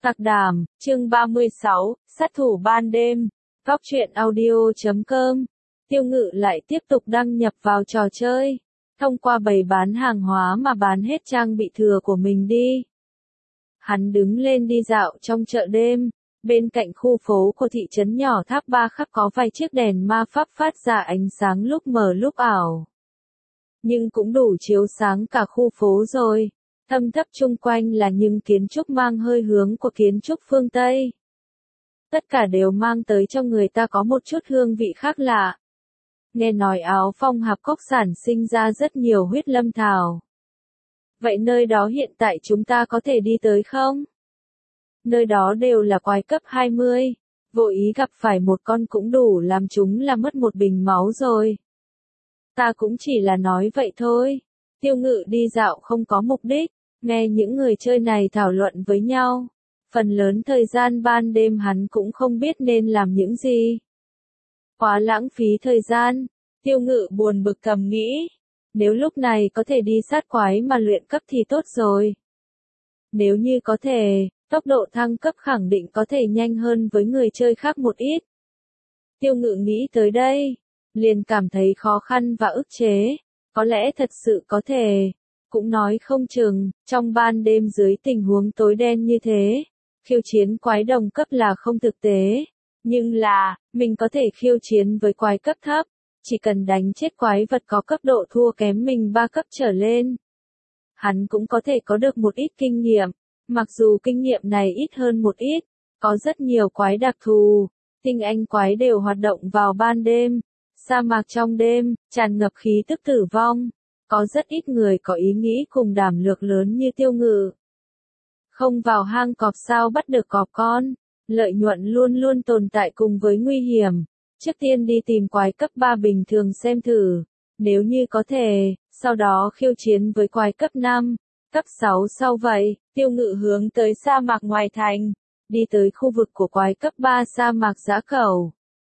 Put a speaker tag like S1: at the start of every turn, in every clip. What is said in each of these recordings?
S1: Tạc Đàm, chương 36, sát thủ ban đêm, Góc truyện audio.com. Tiêu Ngự lại tiếp tục đăng nhập vào trò chơi, thông qua bày bán hàng hóa mà bán hết trang bị thừa của mình đi. Hắn đứng lên đi dạo trong chợ đêm, bên cạnh khu phố của thị trấn nhỏ Tháp Ba Khắc có vài chiếc đèn ma pháp phát ra ánh sáng lúc mờ lúc ảo. Nhưng cũng đủ chiếu sáng cả khu phố rồi. Thâm thấp chung quanh là những kiến trúc mang hơi hướng của kiến trúc phương Tây. Tất cả đều mang tới cho người ta có một chút hương vị khác lạ. Nghe nói Áo Phong Hạp Cốc sản sinh ra rất nhiều huyết lâm thảo. Vậy nơi đó hiện tại chúng ta có thể đi tới không? Nơi đó đều là quái cấp 20, vô ý gặp phải một con cũng đủ làm chúng là mất một bình máu rồi. Ta cũng chỉ là nói vậy thôi. Tiêu Ngự đi dạo không có mục đích, nghe những người chơi này thảo luận với nhau. Phần lớn thời gian ban đêm hắn cũng không biết nên làm những gì. Quá lãng phí thời gian, Tiêu Ngự buồn bực thầm nghĩ. Nếu lúc này có thể đi sát quái mà luyện cấp thì tốt rồi. Nếu như có thể, tốc độ thăng cấp khẳng định có thể nhanh hơn với người chơi khác một ít. Tiêu Ngự nghĩ tới đây, liền cảm thấy khó khăn và ức chế. Có lẽ thật sự có thể, cũng nói không chừng, trong ban đêm dưới tình huống tối đen như thế, khiêu chiến quái đồng cấp là không thực tế. Nhưng là, mình có thể khiêu chiến với quái cấp thấp, chỉ cần đánh chết quái vật có cấp độ thua kém mình 3 cấp trở lên. Hắn cũng có thể có được một ít kinh nghiệm, mặc dù kinh nghiệm này ít hơn một ít, có rất nhiều quái đặc thù, tinh anh quái đều hoạt động vào ban đêm. Sa mạc trong đêm, tràn ngập khí tức tử vong. Có rất ít người có ý nghĩ cùng đảm lược lớn như Tiêu Ngự. Không vào hang cọp sao bắt được cọp con. Lợi nhuận luôn luôn tồn tại cùng với nguy hiểm. Trước tiên đi tìm quái cấp 3 bình thường xem thử. Nếu như có thể, sau đó khiêu chiến với quái cấp 5, cấp 6 sau vậy. Tiêu Ngự hướng tới sa mạc ngoài thành. Đi tới khu vực của quái cấp 3 sa mạc Dã Cẩu.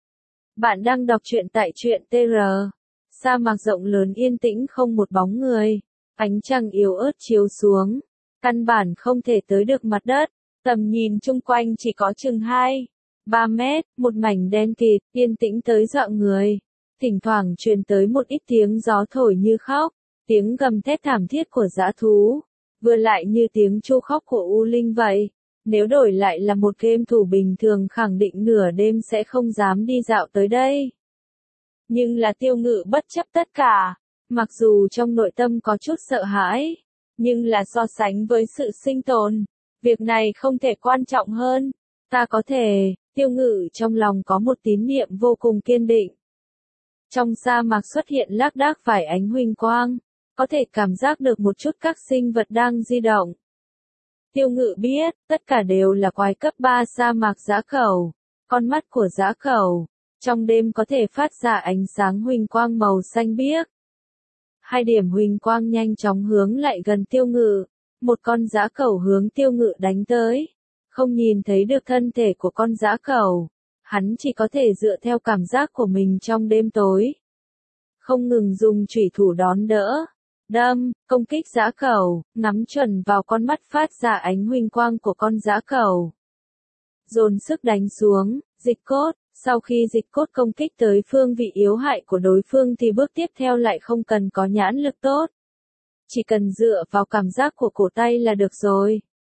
S1: Bạn đang đọc truyện tại truyện TR. Sa mạc rộng lớn yên tĩnh không một bóng người. Ánh trăng yếu ớt chiếu xuống. Căn bản không thể tới được mặt đất. Tầm nhìn chung quanh chỉ có chừng 2-3 mét. Một mảnh đen kịt, yên tĩnh tới dọa người. Thỉnh thoảng truyền tới một ít tiếng gió thổi như khóc. Tiếng gầm thét thảm thiết của dã thú. Vừa lại như tiếng tru khóc của U Linh vậy. Nếu đổi lại là một game thủ bình thường khẳng định nửa đêm sẽ không dám đi dạo tới đây. Nhưng là Tiêu Ngự bất chấp tất cả, mặc dù trong nội tâm có chút sợ hãi, nhưng là so sánh với sự sinh tồn, việc này không thể quan trọng hơn. Ta có thể, Tiêu Ngự trong lòng có một tín niệm vô cùng kiên định. Trong sa mạc xuất hiện lác đác vài ánh huỳnh quang, có thể cảm giác được một chút các sinh vật đang di động. Tiêu Ngự biết, tất cả đều là quái cấp 3 sa mạc Dã Cẩu. Con mắt của Dã Cẩu, trong đêm có thể phát ra ánh sáng huỳnh quang màu xanh biếc. Hai điểm huỳnh quang nhanh chóng hướng lại gần Tiêu Ngự. Một con Dã Cẩu hướng Tiêu Ngự đánh tới. Không nhìn thấy được thân thể của con Dã Cẩu. Hắn chỉ có thể dựa theo cảm giác của mình trong đêm tối. Không ngừng dùng chủy thủ đón đỡ. Đâm, công kích Dã Cẩu, ngắm chuẩn vào con mắt phát ra ánh huỳnh quang của con Dã Cẩu. Dồn sức đánh xuống, dịch cốt, sau khi dịch cốt công kích tới phương vị yếu hại của đối phương thì bước tiếp theo lại không cần có nhãn lực tốt. Chỉ cần dựa vào cảm giác của cổ tay là được rồi.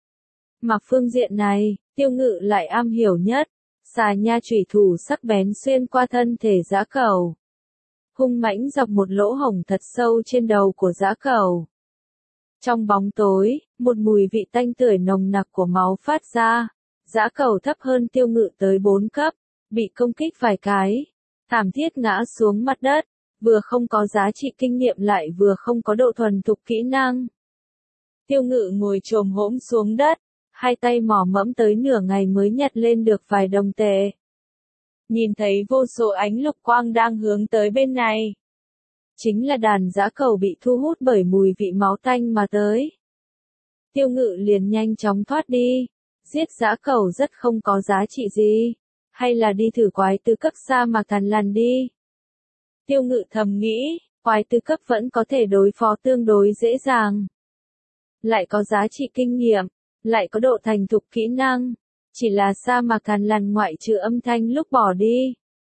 S1: Mà phương diện này, Tiêu Ngự lại am hiểu nhất, xà nha chủy thủ sắc bén xuyên qua thân thể Dã Cẩu. Hung mãnh dọc một lỗ hổng thật sâu trên đầu của Dã Cẩu. Trong bóng tối, một mùi vị tanh tưởi nồng nặc của máu phát ra. Dã Cẩu thấp hơn Tiêu Ngự tới 4 cấp, bị công kích vài cái, thảm thiết ngã xuống mặt đất, vừa không có giá trị kinh nghiệm lại vừa không có độ thuần thục kỹ năng. Tiêu Ngự ngồi chồm hổm xuống đất, hai tay mò mẫm tới nửa ngày mới nhặt lên được vài đồng tệ. Nhìn thấy vô số ánh lục quang đang hướng tới bên này. Chính là đàn Dã Cẩu bị thu hút bởi mùi vị máu tanh mà tới. Tiêu Ngự liền nhanh chóng thoát đi. Giết Dã Cẩu rất không có giá trị gì. Hay là đi thử quái tứ cấp sa mạc Thằn Lằn đi. Tiêu Ngự thầm nghĩ, quái tứ cấp vẫn có thể đối phó tương đối dễ dàng. Lại có giá trị kinh nghiệm, lại có độ thành thục kỹ năng. Chỉ là sa mạc Thằn Lằn ngoại trừ âm thanh lúc bỏ đi,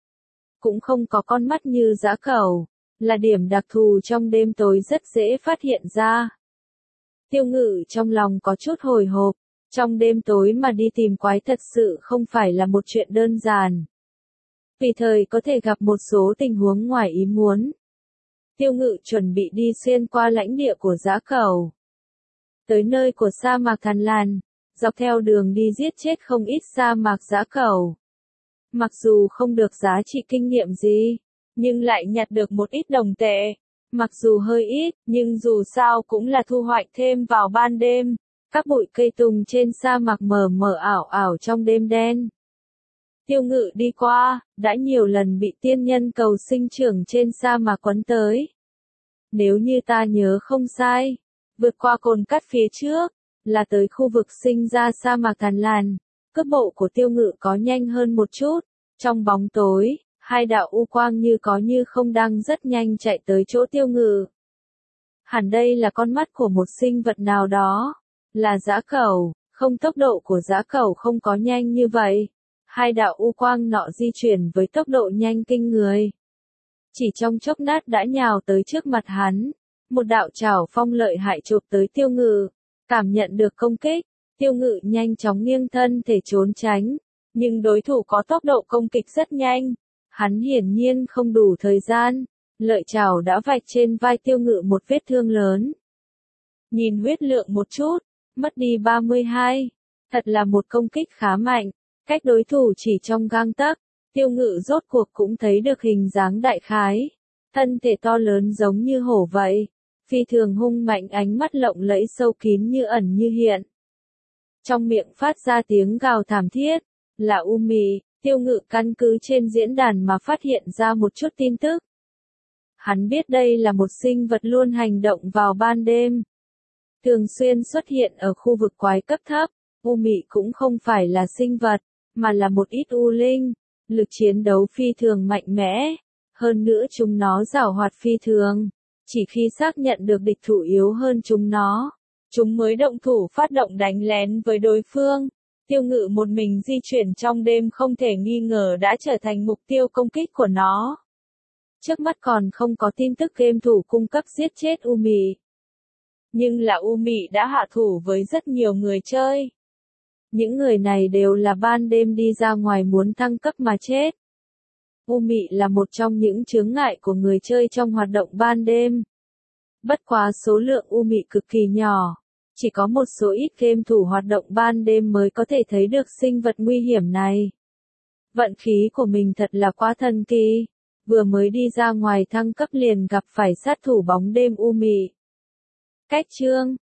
S1: cũng không có con mắt như dã cẩu, là điểm đặc thù trong đêm tối rất dễ phát hiện ra. Tiêu Ngự trong lòng có chút hồi hộp, trong đêm tối mà đi tìm quái thật sự không phải là một chuyện đơn giản. Tùy thời có thể gặp một số tình huống ngoài ý muốn. Tiêu Ngự chuẩn bị đi xuyên qua lãnh địa của dã cẩu, tới nơi của sa mạc Thằn Lằn, dọc theo đường đi giết chết không ít sa mạc dã cẩu. Mặc dù không được giá trị kinh nghiệm gì, nhưng lại nhặt được một ít đồng tệ. Mặc dù hơi ít, nhưng dù sao cũng là thu hoạch thêm vào ban đêm. Các bụi cây tùng trên sa mạc mờ mờ ảo ảo trong đêm đen. Tiêu Ngự đi qua, đã nhiều lần bị tiên nhân cầu sinh trưởng trên sa mạc quấn tới. Nếu như ta nhớ không sai, vượt qua cồn cát phía trước, là tới khu vực sinh ra sa mạc Thằn Lằn. Cước bộ của Tiêu Ngự có nhanh hơn một chút. Trong bóng tối, hai đạo u quang như có như không đang rất nhanh chạy tới chỗ Tiêu Ngự. Hẳn đây là con mắt của một sinh vật nào đó, là dã cẩu, không, tốc độ của dã cẩu không có nhanh như vậy. Hai đạo u quang nọ di chuyển với tốc độ nhanh kinh người. Chỉ trong chốc lát đã nhào tới trước mặt hắn, một đạo trảo phong lợi hại chụp tới Tiêu Ngự. Cảm nhận được công kích, Tiêu Ngự nhanh chóng nghiêng thân thể trốn tránh, nhưng đối thủ có tốc độ công kích rất nhanh. Hắn hiển nhiên không đủ thời gian, lợi trảo đã vạch trên vai Tiêu Ngự một vết thương lớn. Nhìn huyết lượng một chút, mất đi 32, thật là một công kích khá mạnh, cách đối thủ chỉ trong gang tấc. Tiêu Ngự rốt cuộc cũng thấy được hình dáng đại khái, thân thể to lớn giống như hổ vậy, phi thường hung mạnh, ánh mắt lộng lẫy sâu kín như ẩn như hiện. Trong miệng phát ra tiếng gào thảm thiết, là U Mị. Tiêu Ngự căn cứ trên diễn đàn mà phát hiện ra một chút tin tức. Hắn biết đây là một sinh vật luôn hành động vào ban đêm, thường xuyên xuất hiện ở khu vực quái cấp thấp. U Mị cũng không phải là sinh vật, mà là một ít u linh, lực chiến đấu phi thường mạnh mẽ, hơn nữa chúng nó giàu hoạt phi thường, chỉ khi xác nhận được địch thủ yếu hơn chúng nó, chúng mới động thủ phát động đánh lén với đối phương. Tiêu Ngự một mình di chuyển trong đêm không thể nghi ngờ đã trở thành mục tiêu công kích của nó. Trước mắt còn không có tin tức game thủ cung cấp giết chết U Mị. Nhưng là U Mị đã hạ thủ với rất nhiều người chơi. Những người này đều là ban đêm đi ra ngoài muốn thăng cấp mà chết. U Mị là một trong những chướng ngại của người chơi trong hoạt động ban đêm. Bất quá số lượng U Mị cực kỳ nhỏ. Chỉ có một số ít game thủ hoạt động ban đêm mới có thể thấy được sinh vật nguy hiểm này. Vận khí của mình thật là quá thần kỳ. Vừa mới đi ra ngoài thăng cấp liền gặp phải sát thủ bóng đêm U Mị. Cách chương